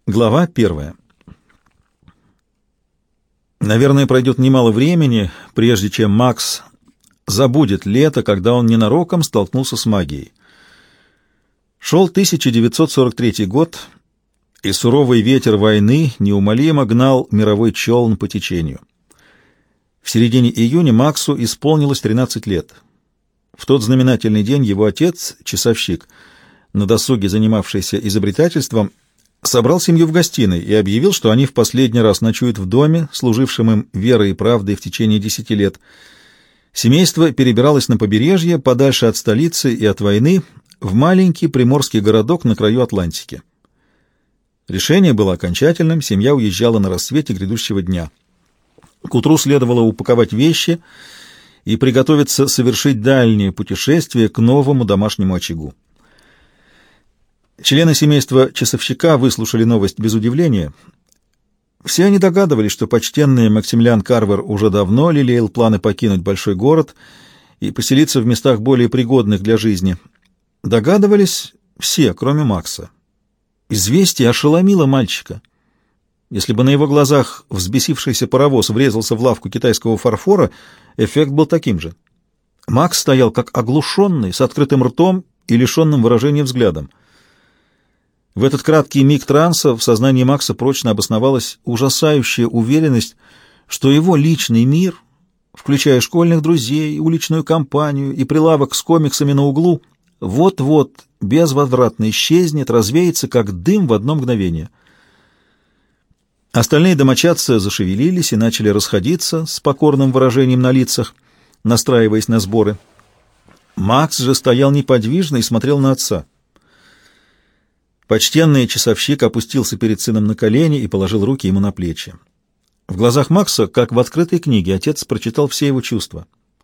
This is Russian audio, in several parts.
Глава первая. Наверное, пройдет немало времени, прежде чем Макс забудет лето, когда он ненароком столкнулся с магией. Шел 1943 год, и суровый ветер войны неумолимо гнал мировой челн по течению. В середине июня Максу исполнилось 13 лет. В тот знаменательный день его отец, часовщик, на досуге занимавшийся изобретательством, собрал семью в гостиной и объявил, что они в последний раз ночуют в доме, служившем им верой и правдой в течение 10 лет. Семейство перебиралось на побережье, подальше от столицы и от войны, в маленький приморский городок на краю Атлантики. Решение было окончательным, семья уезжала на рассвете грядущего дня. К утру следовало упаковать вещи и приготовиться совершить дальнее путешествие к новому домашнему очагу. Члены семейства часовщика выслушали новость без удивления. Все они догадывались, что почтенный Максимилиан Карвер уже давно лелеял планы покинуть большой город и поселиться в местах более пригодных для жизни. Догадывались все, кроме Макса. Известие ошеломило мальчика. Если бы на его глазах взбесившийся паровоз врезался в лавку китайского фарфора, эффект был таким же. Макс стоял как оглушенный, с открытым ртом и лишенным выражения взглядом. В этот краткий миг транса в сознании Макса прочно обосновалась ужасающая уверенность, что его личный мир, включая школьных друзей, уличную компанию и прилавок с комиксами на углу, вот-вот безвозвратно исчезнет, развеется, как дым в одно мгновение. Остальные домочадцы зашевелились и начали расходиться с покорным выражением на лицах, настраиваясь на сборы. Макс же стоял неподвижно и смотрел на отца. Почтенный часовщик опустился перед сыном на колени и положил руки ему на плечи. В глазах Макса, как в открытой книге, отец прочитал все его чувства.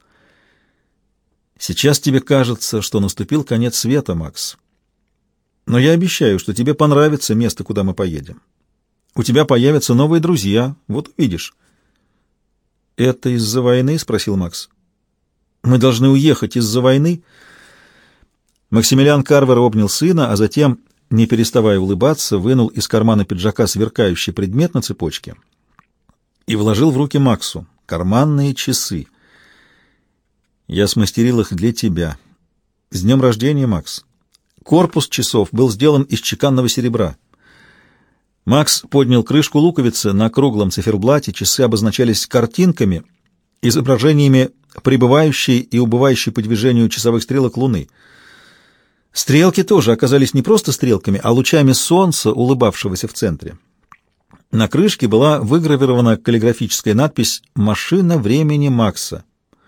«Сейчас тебе кажется, что наступил конец света, Макс. Но я обещаю, что тебе понравится место, куда мы поедем. У тебя появятся новые друзья, вот увидишь». «Это из-за войны?» — спросил Макс. «Мы должны уехать из-за войны?» Максимилиан Карвер обнял сына, а затем, не переставая улыбаться, вынул из кармана пиджака сверкающий предмет на цепочке и вложил в руки Максу карманные часы. «Я смастерил их для тебя. С днем рождения, Макс!» Корпус часов был сделан из чеканного серебра. Макс поднял крышку луковицы, на круглом циферблате часы обозначались картинками, изображениями прибывающей и убывающей по движению часовых стрелок Луны. Стрелки тоже оказались не просто стрелками, а лучами солнца, улыбавшегося в центре. На крышке была выгравирована каллиграфическая надпись «Машина времени Макса».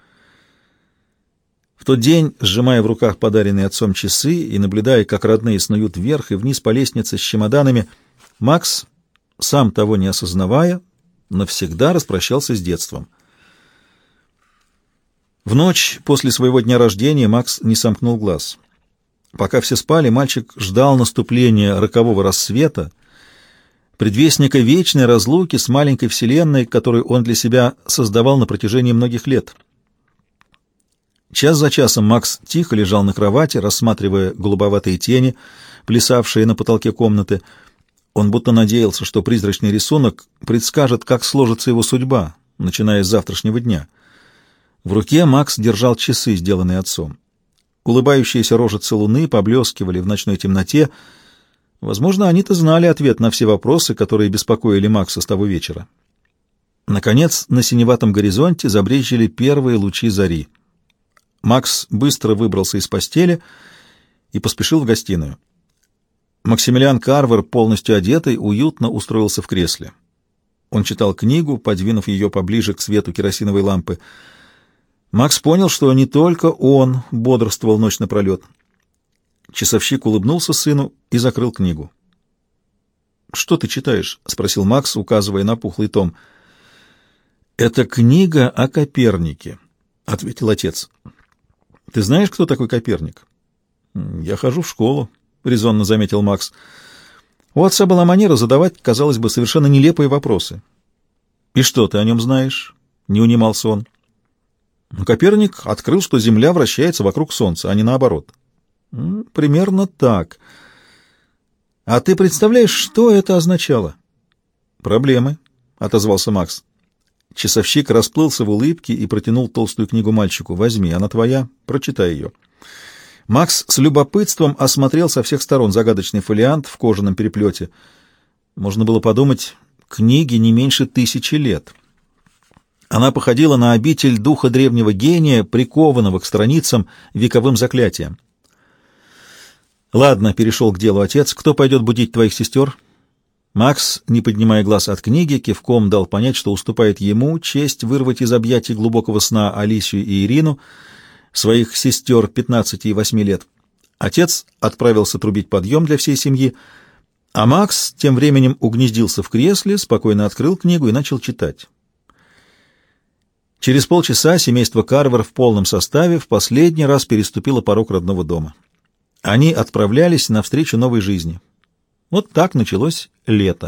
В тот день, сжимая в руках подаренные отцом часы и наблюдая, как родные снуют вверх и вниз по лестнице с чемоданами, Макс, сам того не осознавая, навсегда распрощался с детством. В ночь после своего дня рождения Макс не сомкнул глаз. Пока все спали, мальчик ждал наступления рокового рассвета, предвестника вечной разлуки с маленькой вселенной, которую он для себя создавал на протяжении многих лет. Час за часом Макс тихо лежал на кровати, рассматривая голубоватые тени, плясавшие на потолке комнаты. Он будто надеялся, что призрачный рисунок предскажет, как сложится его судьба, начиная с завтрашнего дня. В руке Макс держал часы, сделанные отцом. Улыбающиеся рожицы луны поблескивали в ночной темноте. Возможно, они-то знали ответ на все вопросы, которые беспокоили Макса с того вечера. Наконец, на синеватом горизонте забрезжили первые лучи зари. Макс быстро выбрался из постели и поспешил в гостиную. Максимилиан Карвер, полностью одетый, уютно устроился в кресле. Он читал книгу, подвинув ее поближе к свету керосиновой лампы. Макс понял, что не только он бодрствовал ночь напролет. Часовщик улыбнулся сыну и закрыл книгу. «Что ты читаешь?» — спросил Макс, указывая на пухлый том. «Это книга о Копернике», — ответил отец. «Ты знаешь, кто такой Коперник?» «Я хожу в школу», — резонно заметил Макс. У отца была манера задавать, казалось бы, совершенно нелепые вопросы. «И что ты о нем знаешь?» — не унимался он. Коперник открыл, что Земля вращается вокруг Солнца, а не наоборот. Примерно так. А ты представляешь, что это означало? Проблемы, — отозвался Макс. Часовщик расплылся в улыбке и протянул толстую книгу мальчику. Возьми, она твоя, прочитай ее. Макс с любопытством осмотрел со всех сторон загадочный фолиант в кожаном переплете. Можно было подумать, книге не меньше 1000 лет. Она походила на обитель духа древнего гения, прикованного к страницам вековым заклятием. «Ладно», — перешел к делу отец, — «кто пойдет будить твоих сестер?» Макс, не поднимая глаз от книги, кивком дал понять, что уступает ему честь вырвать из объятий глубокого сна Алисию и Ирину, своих сестер 15 и 8 лет. Отец отправился трубить подъем для всей семьи, а Макс тем временем угнездился в кресле, спокойно открыл книгу и начал читать. Через полчаса семейство Карвер в полном составе в последний раз переступило порог родного дома. Они отправлялись навстречу новой жизни. Вот так началось лето.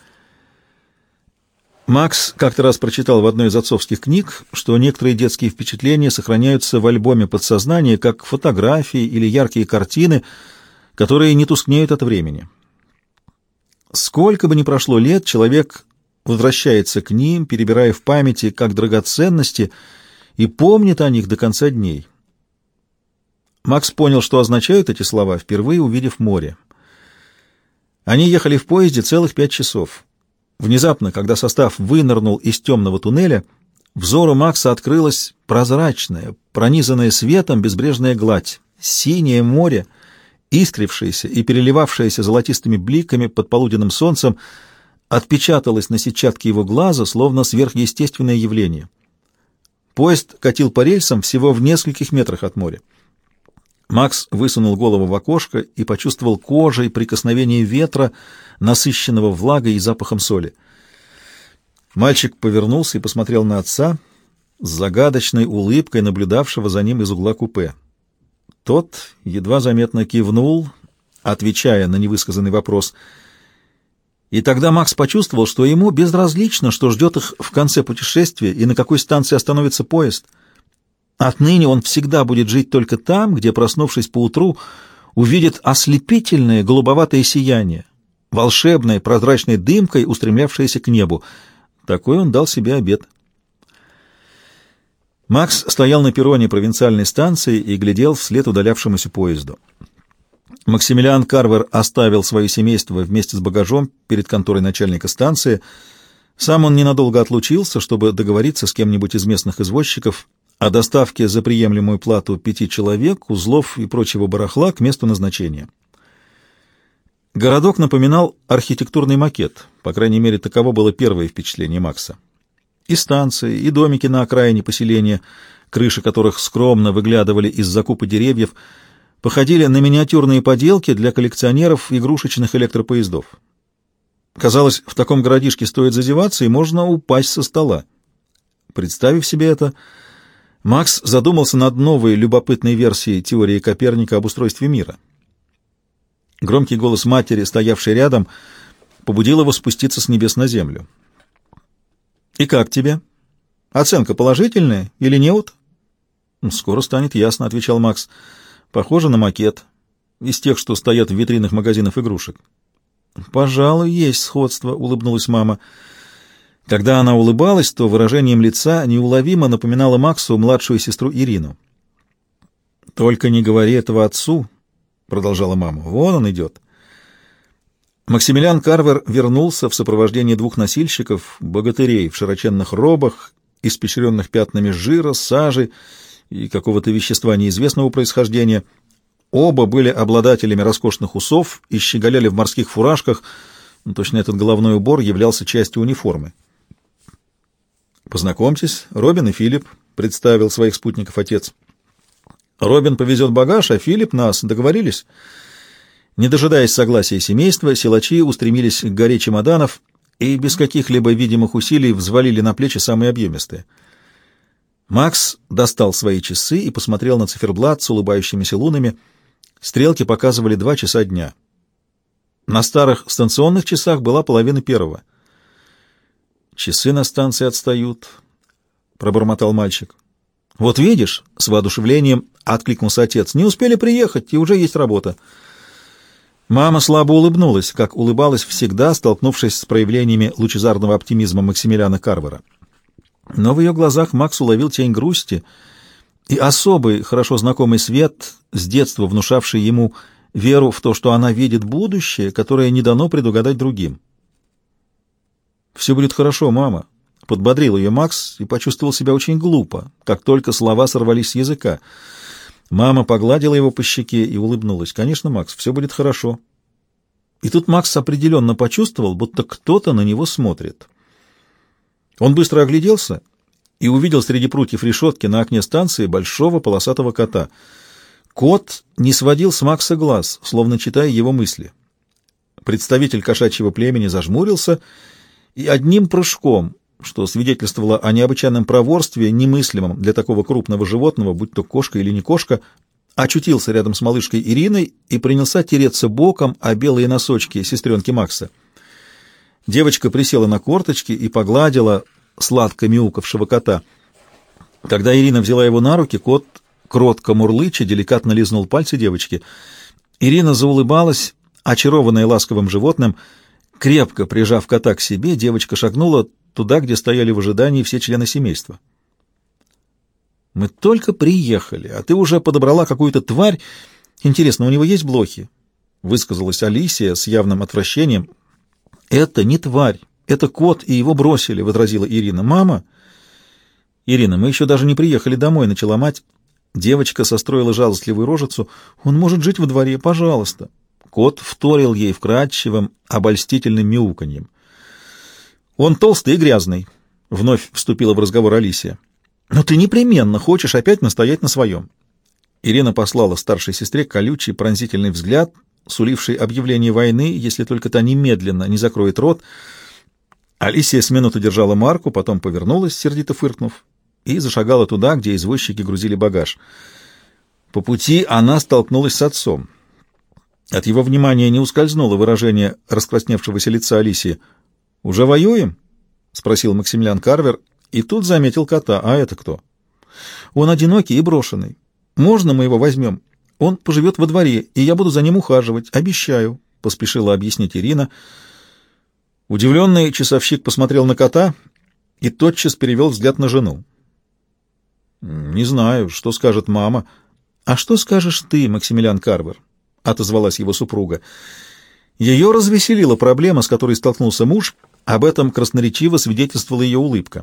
Макс как-то раз прочитал в одной из отцовских книг, что некоторые детские впечатления сохраняются в альбоме подсознания, как фотографии или яркие картины, которые не тускнеют от времени. Сколько бы ни прошло лет, человек возвращается к ним, перебирая в памяти как драгоценности, и помнит о них до конца дней. Макс понял, что означают эти слова, впервые увидев море. Они ехали в поезде целых 5 часов. Внезапно, когда состав вынырнул из темного туннеля, взору Макса открылась прозрачная, пронизанная светом безбрежная гладь, синее море, искрившееся и переливавшееся золотистыми бликами под полуденным солнцем, отпечаталось на сетчатке его глаза, словно сверхъестественное явление. Поезд катил по рельсам всего в нескольких метрах от моря. Макс высунул голову в окошко и почувствовал кожей прикосновение ветра, насыщенного влагой и запахом соли. Мальчик повернулся и посмотрел на отца с загадочной улыбкой, наблюдавшего за ним из угла купе. Тот едва заметно кивнул, отвечая на невысказанный вопрос. И тогда Макс почувствовал, что ему безразлично, что ждет их в конце путешествия и на какой станции остановится поезд. Отныне он всегда будет жить только там, где, проснувшись поутру, увидит ослепительное голубоватое сияние, волшебной прозрачной дымкой, устремлявшееся к небу. Такой он дал себе обет. Макс стоял на перроне провинциальной станции и глядел вслед удалявшемуся поезду. Максимилиан Карвер оставил свое семейство вместе с багажом перед конторой начальника станции. Сам он ненадолго отлучился, чтобы договориться с кем-нибудь из местных извозчиков о доставке за приемлемую плату 5 человек, узлов и прочего барахла к месту назначения. Городок напоминал архитектурный макет, по крайней мере, таково было первое впечатление Макса. И станции, и домики на окраине поселения, крыши которых скромно выглядывали из-за купы деревьев, походили на миниатюрные поделки для коллекционеров игрушечных электропоездов. Казалось, в таком городишке стоит зазеваться, и можно упасть со стола. Представив себе это, Макс задумался над новой любопытной версией теории Коперника об устройстве мира. Громкий голос матери, стоявшей рядом, побудил его спуститься с небес на землю. «И как тебе? Оценка положительная или неуд?» «Скоро станет ясно», — отвечал Макс. «Похоже на макет, из тех, что стоят в витринах магазинов игрушек». «Пожалуй, есть сходство», — улыбнулась мама. Когда она улыбалась, то выражением лица неуловимо напоминала Максу младшую сестру Ирину. «Только не говори этого отцу», — продолжала мама. «Вон он идет». Максимилиан Карвер вернулся в сопровождении 2 носильщиков, богатырей в широченных робах, испещренных пятнами жира, сажи и какого-то вещества неизвестного происхождения. Оба были обладателями роскошных усов и щеголяли в морских фуражках, точно этот головной убор являлся частью униформы. «Познакомьтесь, Робин и Филипп», — представил своих спутников отец. «Робин повезет багаж, а Филипп нас. Договорились?» Не дожидаясь согласия семейства, силачи устремились к горе чемоданов и без каких-либо видимых усилий взвалили на плечи самые объемистые. Макс достал свои часы и посмотрел на циферблат с улыбающимися лунами. Стрелки показывали 2 часа дня. На старых станционных часах была 1:30. «Часы на станции отстают», — пробормотал мальчик. «Вот видишь», — с воодушевлением откликнулся отец, — «не успели приехать, и уже есть работа». Мама слабо улыбнулась, как улыбалась всегда, столкнувшись с проявлениями лучезарного оптимизма Максимилиана Карвера. Но в ее глазах Макс уловил тень грусти и особый, хорошо знакомый свет, с детства внушавший ему веру в то, что она видит будущее, которое не дано предугадать другим. «Все будет хорошо, мама», — подбодрил ее Макс и почувствовал себя очень глупо, как только слова сорвались с языка. Мама погладила его по щеке и улыбнулась. «Конечно, Макс, все будет хорошо». И тут Макс определенно почувствовал, будто кто-то на него смотрит. Он быстро огляделся и увидел среди прутьев решетки на окне станции большого полосатого кота. Кот не сводил с Макса глаз, словно читая его мысли. Представитель кошачьего племени зажмурился и одним прыжком, что свидетельствовало о необычайном проворстве, немыслимом для такого крупного животного, будь то кошка или не кошка, очутился рядом с малышкой Ириной и принялся тереться боком о белые носочки сестренки Макса. Девочка присела на корточки и погладила сладко мяукавшего кота. Когда Ирина взяла его на руки, кот, кротко мурлыча, деликатно лизнул пальцы девочки. Ирина заулыбалась, очарованная ласковым животным. Крепко прижав кота к себе, девочка шагнула туда, где стояли в ожидании все члены семейства. «Мы только приехали, а ты уже подобрала какую-то тварь. Интересно, у него есть блохи?» — высказалась Алисия с явным отвращением. «Это не тварь, это кот, и его бросили», — возразила Ирина. «Мама!» «Ирина, мы еще даже не приехали домой», — начала мать. Девочка состроила жалостливую рожицу. «Он может жить во дворе, пожалуйста». Кот вторил ей вкрадчивым, обольстительным мяуканьем. «Он толстый и грязный», — вновь вступила в разговор Алисия. «Но ты непременно хочешь опять настоять на своем». Ирина послала старшей сестре колючий пронзительный взгляд, суливший объявление войны, если только та немедленно не закроет рот. Алисия с минуту держала марку, потом повернулась, сердито фыркнув, и зашагала туда, где извозчики грузили багаж. По пути она столкнулась с отцом. От его внимания не ускользнуло выражение раскрасневшегося лица Алисии. «Уже воюем?» — спросил Максимилиан Карвер, и тут заметил кота. «А это кто?» «Он одинокий и брошенный. Можно мы его возьмем? Он поживет во дворе, и я буду за ним ухаживать. Обещаю», — поспешила объяснить Ирина. Удивленный часовщик посмотрел на кота и тотчас перевел взгляд на жену. «Не знаю, что скажет мама». «А что скажешь ты, Максимилиан Карвер?» — отозвалась его супруга. Ее развеселила проблема, с которой столкнулся муж. Об этом красноречиво свидетельствовала ее улыбка.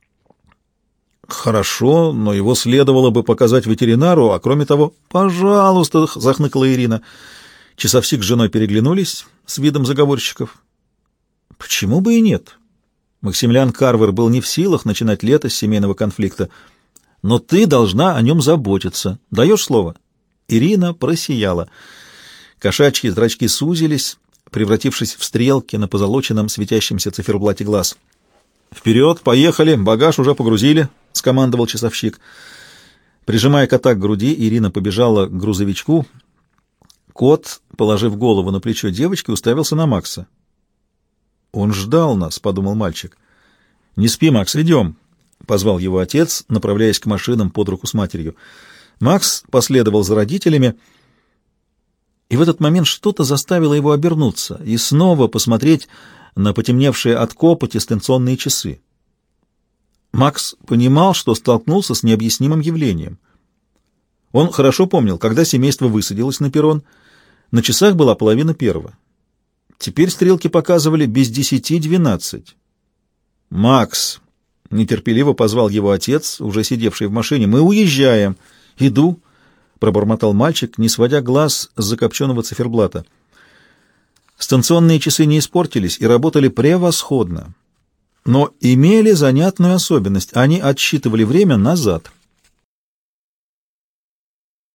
«Хорошо, но его следовало бы показать ветеринару, а кроме того...» «Пожалуйста», — захныкала Ирина. Часовщик с женой переглянулись с видом заговорщиков. «Почему бы и нет?» Максимилиан Карвер был не в силах начинать лето с семейного конфликта. «Но ты должна о нем заботиться. Даешь слово?» Ирина просияла. Кошачьи зрачки сузились, превратившись в стрелки на позолоченном светящемся циферблате глаз. «Вперед, поехали, багаж уже погрузили», — скомандовал часовщик. Прижимая кота к груди, Ирина побежала к грузовичку. Кот, положив голову на плечо девочки, уставился на Макса. «Он ждал нас», — подумал мальчик. «Не спи, Макс, идем», — позвал его отец, направляясь к машинам под руку с матерью. Макс последовал за родителями, и в этот момент что-то заставило его обернуться и снова посмотреть на потемневшие от копоти станционные часы. Макс понимал, что столкнулся с необъяснимым явлением. Он хорошо помнил, когда семейство высадилось на перрон, на часах была 1:30. Теперь стрелки показывали без 10:12. «Макс!» — нетерпеливо позвал его отец, уже сидевший в машине. «Мы уезжаем!» «Иду!» — пробормотал мальчик, не сводя глаз с закопченного циферблата. Станционные часы не испортились и работали превосходно, но имели занятную особенность — они отсчитывали время назад.